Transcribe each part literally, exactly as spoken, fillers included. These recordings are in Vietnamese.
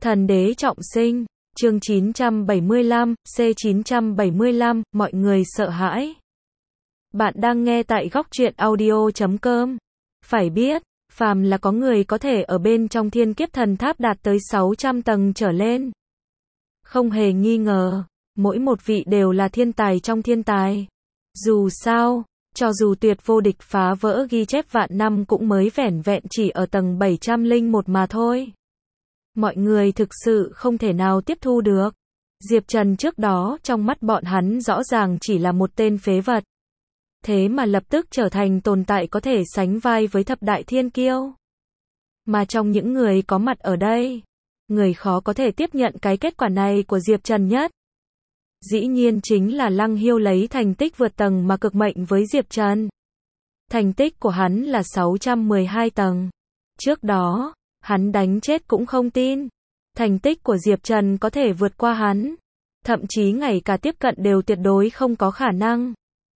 Thần đế trọng sinh, chương chín trăm bảy mươi lăm, C chín trăm bảy mươi lăm, mọi người sợ hãi. Bạn đang nghe tại góc truyện audio chấm com. Phải biết, phàm là có người có thể ở bên trong thiên kiếp thần tháp đạt tới sáu trăm tầng trở lên. Không hề nghi ngờ, mỗi một vị đều là thiên tài trong thiên tài. Dù sao, cho dù tuyệt vô địch phá vỡ ghi chép vạn năm cũng mới vẻn vẹn chỉ ở tầng bảy trăm lẻ một mà thôi. Mọi người thực sự không thể nào tiếp thu được. Diệp Trần trước đó trong mắt bọn hắn rõ ràng chỉ là một tên phế vật. Thế mà lập tức trở thành tồn tại có thể sánh vai với thập đại thiên kiêu. Mà trong những người có mặt ở đây, người khó có thể tiếp nhận cái kết quả này của Diệp Trần nhất. Dĩ nhiên chính là Lăng Hiêu lấy thành tích vượt tầng mà cực mệnh với Diệp Trần. Thành tích của hắn là sáu trăm mười hai tầng. Trước đó, hắn đánh chết cũng không tin. Thành tích của Diệp Trần có thể vượt qua hắn. Thậm chí ngay cả tiếp cận đều tuyệt đối không có khả năng.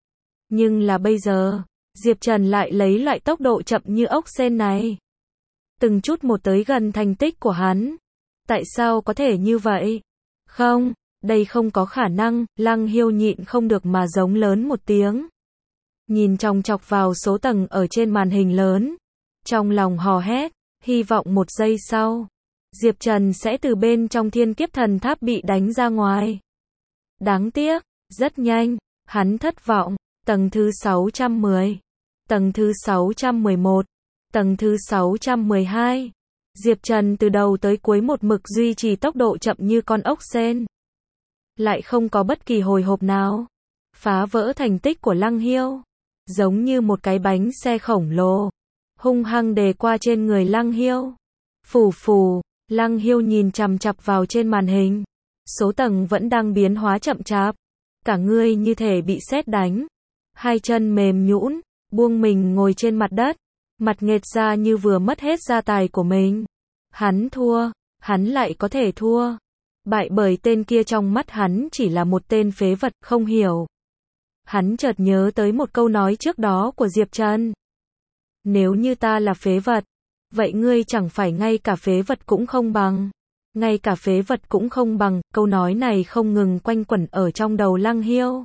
Nhưng là bây giờ, Diệp Trần lại lấy loại tốc độ chậm như ốc sên này. Từng chút một tới gần thành tích của hắn. Tại sao có thể như vậy? Không, đây không có khả năng, Lăng Hiêu nhịn không được mà giống lớn một tiếng. Nhìn chòng chọc vào số tầng ở trên màn hình lớn. Trong lòng hò hét, hy vọng một giây sau, Diệp Trần sẽ từ bên trong thiên kiếp thần tháp bị đánh ra ngoài. Đáng tiếc, rất nhanh, hắn thất vọng, tầng thứ sáu trăm mười, tầng thứ sáu trăm mười một, tầng thứ sáu trăm mười hai. Diệp Trần từ đầu tới cuối một mực duy trì tốc độ chậm như con ốc sên. Lại không có bất kỳ hồi hộp nào. Phá vỡ thành tích của Lăng Hiêu. Giống như một cái bánh xe khổng lồ. Hung hăng đè qua trên người Lăng Hiêu. Phù phù, Lăng Hiêu nhìn chằm chằm vào trên màn hình. Số tầng vẫn đang biến hóa chậm chạp. Cả người như thể bị sét đánh. Hai chân mềm nhũn, buông mình ngồi trên mặt đất. Mặt nghệt ra như vừa mất hết gia tài của mình. Hắn thua, hắn lại có thể thua. Bại bởi tên kia trong mắt hắn chỉ là một tên phế vật, không hiểu. Hắn chợt nhớ tới một câu nói trước đó của Diệp Trần. Nếu như ta là phế vật, vậy ngươi chẳng phải ngay cả phế vật cũng không bằng. Ngay cả phế vật cũng không bằng, câu nói này không ngừng quanh quẩn ở trong đầu Lăng Hiêu.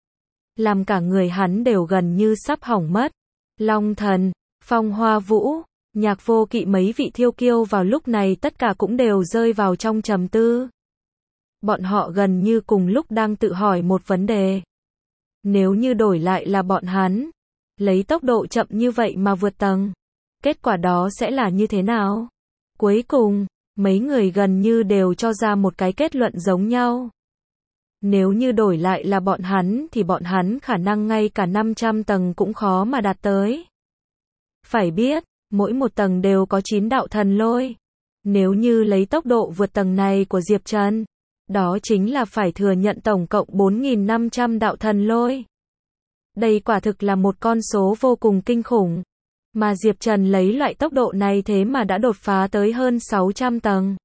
Làm cả người hắn đều gần như sắp hỏng mất. Long Thần, Phong Hoa Vũ, Nhạc Vô Kỵ mấy vị thiêu kiêu vào lúc này tất cả cũng đều rơi vào trong trầm tư. Bọn họ gần như cùng lúc đang tự hỏi một vấn đề. Nếu như đổi lại là bọn hắn, lấy tốc độ chậm như vậy mà vượt tầng, kết quả đó sẽ là như thế nào? Cuối cùng, mấy người gần như đều cho ra một cái kết luận giống nhau. Nếu như đổi lại là bọn hắn thì bọn hắn khả năng ngay cả năm trăm tầng cũng khó mà đạt tới. Phải biết, mỗi một tầng đều có chín đạo thần lôi. Nếu như lấy tốc độ vượt tầng này của Diệp Trần, đó chính là phải thừa nhận tổng cộng bốn nghìn năm trăm đạo thần lôi. Đây quả thực là một con số vô cùng kinh khủng. Mà Diệp Trần lấy loại tốc độ này thế mà đã đột phá tới hơn sáu trăm tầng.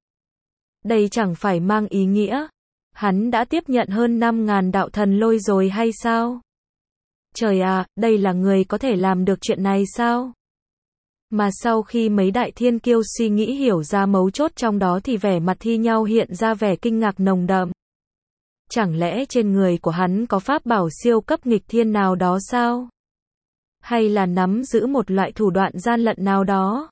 Đây chẳng phải mang ý nghĩa hắn đã tiếp nhận hơn năm nghìn đạo thần lôi rồi hay sao? Trời à, đây là người có thể làm được chuyện này sao? Mà sau khi mấy đại thiên kiêu suy nghĩ hiểu ra mấu chốt trong đó thì vẻ mặt thi nhau hiện ra vẻ kinh ngạc nồng đậm. Chẳng lẽ trên người của hắn có pháp bảo siêu cấp nghịch thiên nào đó sao? Hay là nắm giữ một loại thủ đoạn gian lận nào đó?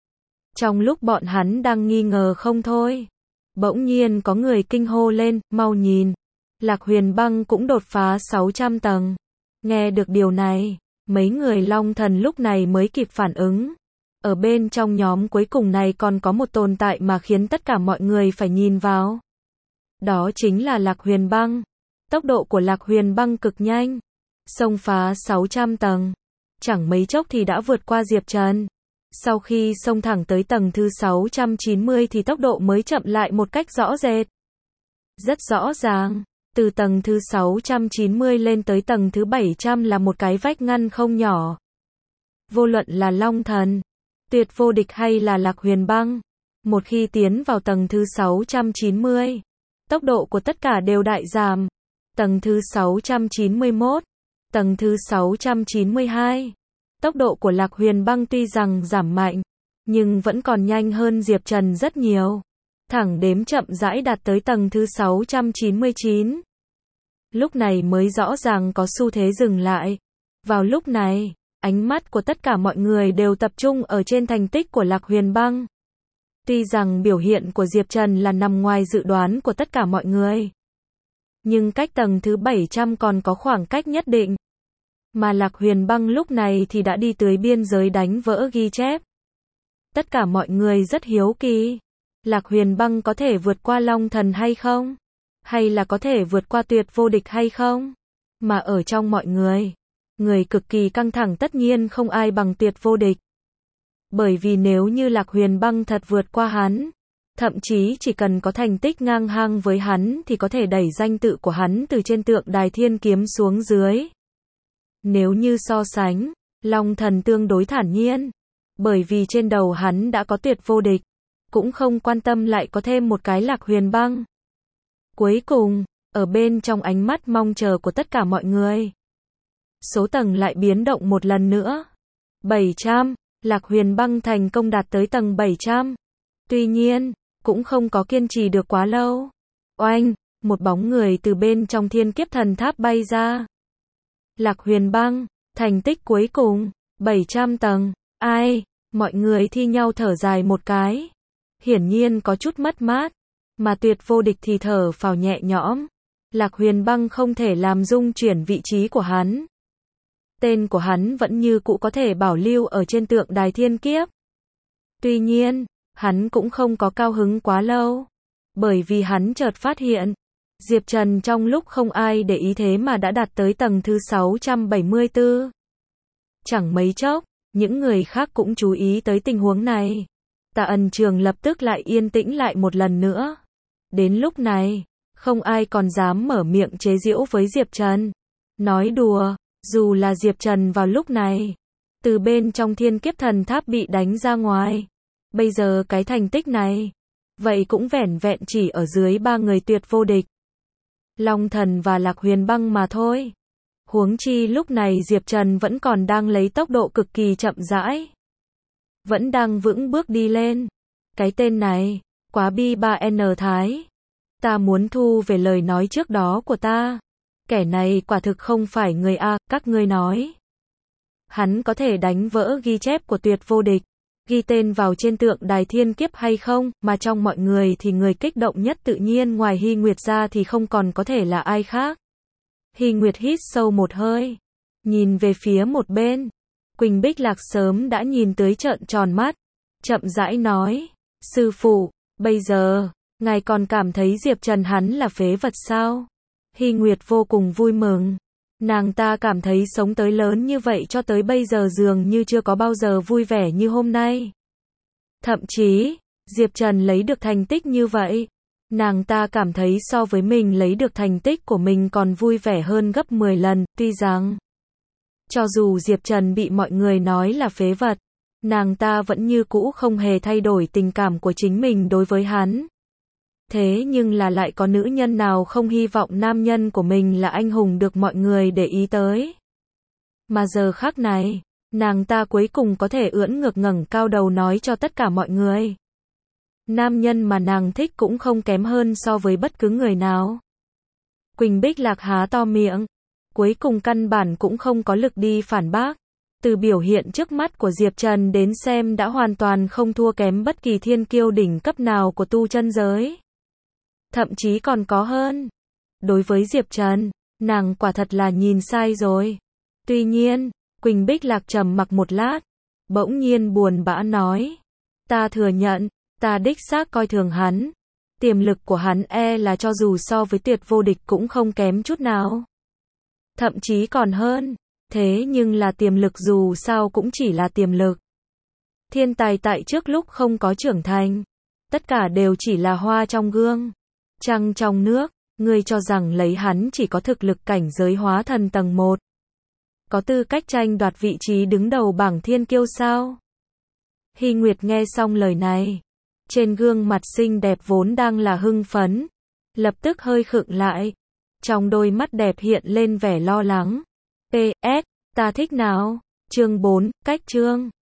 Trong lúc bọn hắn đang nghi ngờ không thôi, bỗng nhiên có người kinh hô lên, mau nhìn, Lạc Huyền Băng cũng đột phá sáu trăm tầng. Nghe được điều này, mấy người Long Thần lúc này mới kịp phản ứng. Ở bên trong nhóm cuối cùng này còn có một tồn tại mà khiến tất cả mọi người phải nhìn vào. Đó chính là Lạc Huyền Băng. Tốc độ của Lạc Huyền Băng cực nhanh. Xông phá sáu trăm tầng. Chẳng mấy chốc thì đã vượt qua Diệp Trần. Sau khi xông thẳng tới tầng thứ sáu trăm chín mươi thì tốc độ mới chậm lại một cách rõ rệt. Rất rõ ràng, từ tầng thứ sáu trăm chín mươi lên tới tầng thứ bảy trăm là một cái vách ngăn không nhỏ. Vô luận là Long Thần, Tuyệt Vô Địch hay là Lạc Huyền Băng, một khi tiến vào tầng thứ sáu trăm chín mươi, tốc độ của tất cả đều đại giảm. Tầng thứ sáu trăm chín mươi mốt, tầng thứ sáu trăm chín mươi hai, tốc độ của Lạc Huyền Băng tuy rằng giảm mạnh, nhưng vẫn còn nhanh hơn Diệp Trần rất nhiều. thẳng đếm chậm rãi đạt tới tầng thứ sáu trăm chín mươi chín. Lúc này mới rõ ràng có xu thế dừng lại. Vào lúc này, ánh mắt của tất cả mọi người đều tập trung ở trên thành tích của Lạc Huyền Băng. Tuy rằng biểu hiện của Diệp Trần là nằm ngoài dự đoán của tất cả mọi người, nhưng cách tầng thứ bảy trăm còn có khoảng cách nhất định. Mà Lạc Huyền Băng lúc này thì đã đi tới biên giới đánh vỡ ghi chép. Tất cả mọi người rất hiếu kỳ. Lạc Huyền Băng có thể vượt qua Long Thần hay không? Hay là có thể vượt qua Tuyệt Vô Địch hay không? Mà ở trong mọi người, người cực kỳ căng thẳng tất nhiên không ai bằng Tuyệt Vô Địch. Bởi vì nếu như Lạc Huyền Băng thật vượt qua hắn, thậm chí chỉ cần có thành tích ngang hàng với hắn thì có thể đẩy danh tự của hắn từ trên tượng đài thiên kiếm xuống dưới. Nếu như so sánh, Long Thần tương đối thản nhiên, bởi vì trên đầu hắn đã có Tuyệt Vô Địch, cũng không quan tâm lại có thêm một cái Lạc Huyền Băng. Cuối cùng, ở bên trong ánh mắt mong chờ của tất cả mọi người, số tầng lại biến động một lần nữa. bảy trăm, Lạc Huyền Băng thành công đạt tới tầng bảy trăm. Tuy nhiên, cũng không có kiên trì được quá lâu. Oanh, một bóng người từ bên trong thiên kiếp thần tháp bay ra. Lạc Huyền Băng, thành tích cuối cùng, bảy trăm tầng. Ai? Mọi người thi nhau thở dài một cái. Hiển nhiên có chút mất mát. Mà Tuyệt Vô Địch thì thở phào nhẹ nhõm. Lạc Huyền Băng không thể làm rung chuyển vị trí của hắn. Tên của hắn vẫn như cũ có thể bảo lưu ở trên tượng đài thiên kiếp. Tuy nhiên, hắn cũng không có cao hứng quá lâu. Bởi vì hắn chợt phát hiện, Diệp Trần trong lúc không ai để ý thế mà đã đạt tới tầng thứ sáu trăm bảy mươi tư. Chẳng mấy chốc, những người khác cũng chú ý tới tình huống này. Tạ Ẩn Trường lập tức lại yên tĩnh lại một lần nữa. Đến lúc này, không ai còn dám mở miệng chế giễu với Diệp Trần. Nói đùa, dù là Diệp Trần vào lúc này, từ bên trong thiên kiếp thần tháp bị đánh ra ngoài. Bây giờ cái thành tích này, vậy cũng vẻn vẹn chỉ ở dưới ba người Tuyệt Vô Địch, Long Thần và Lạc Huyền Băng mà thôi. Huống chi lúc này Diệp Trần vẫn còn đang lấy tốc độ cực kỳ chậm rãi. Vẫn đang vững bước đi lên. Cái tên này, quá bi ba N Thái. Ta muốn thu về lời nói trước đó của ta. Kẻ này quả thực không phải người A, các ngươi nói. Hắn có thể đánh vỡ ghi chép của Tuyệt Vô Địch, ghi tên vào trên tượng đài thiên kiếp hay không, mà trong mọi người thì người kích động nhất tự nhiên ngoài Hy Nguyệt ra thì không còn có thể là ai khác. Hy Nguyệt hít sâu một hơi, nhìn về phía một bên. Quỳnh Bích Lạc sớm đã nhìn tới trợn tròn mắt, chậm rãi nói, sư phụ, bây giờ, ngài còn cảm thấy Diệp Trần hắn là phế vật sao? Hy Nguyệt vô cùng vui mừng. Nàng ta cảm thấy sống tới lớn như vậy cho tới bây giờ dường như chưa có bao giờ vui vẻ như hôm nay. Thậm chí, Diệp Trần lấy được thành tích như vậy, nàng ta cảm thấy so với mình lấy được thành tích của mình còn vui vẻ hơn gấp mười lần, tuy rằng, cho dù Diệp Trần bị mọi người nói là phế vật, nàng ta vẫn như cũ không hề thay đổi tình cảm của chính mình đối với hắn. Thế nhưng là lại có nữ nhân nào không hy vọng nam nhân của mình là anh hùng được mọi người để ý tới. Mà giờ khắc này, nàng ta cuối cùng có thể ưỡn ngực ngẩng cao đầu nói cho tất cả mọi người. Nam nhân mà nàng thích cũng không kém hơn so với bất cứ người nào. Quỳnh Bích Lạc há to miệng, cuối cùng căn bản cũng không có lực đi phản bác. Từ biểu hiện trước mắt của Diệp Trần đến xem đã hoàn toàn không thua kém bất kỳ thiên kiêu đỉnh cấp nào của tu chân giới. Thậm chí còn có hơn. Đối với Diệp Trần, nàng quả thật là nhìn sai rồi. Tuy nhiên, Quỳnh Bích Lạc trầm mặc một lát, bỗng nhiên buồn bã nói, ta thừa nhận, ta đích xác coi thường hắn. Tiềm lực của hắn e là cho dù so với Tuyệt Vô Địch cũng không kém chút nào. Thậm chí còn hơn. Thế nhưng là tiềm lực dù sao cũng chỉ là tiềm lực. Thiên tài tại trước lúc không có trưởng thành, tất cả đều chỉ là hoa trong gương, trăng trong nước. Ngươi cho rằng lấy hắn chỉ có thực lực cảnh giới hóa thần tầng một, có tư cách tranh đoạt vị trí đứng đầu bảng thiên kiêu sao? Hy Nguyệt nghe xong lời này, trên gương mặt xinh đẹp vốn đang là hưng phấn, lập tức hơi khựng lại, trong đôi mắt đẹp hiện lên vẻ lo lắng. pê ét, ta thích nào? Chương bốn, cách chương.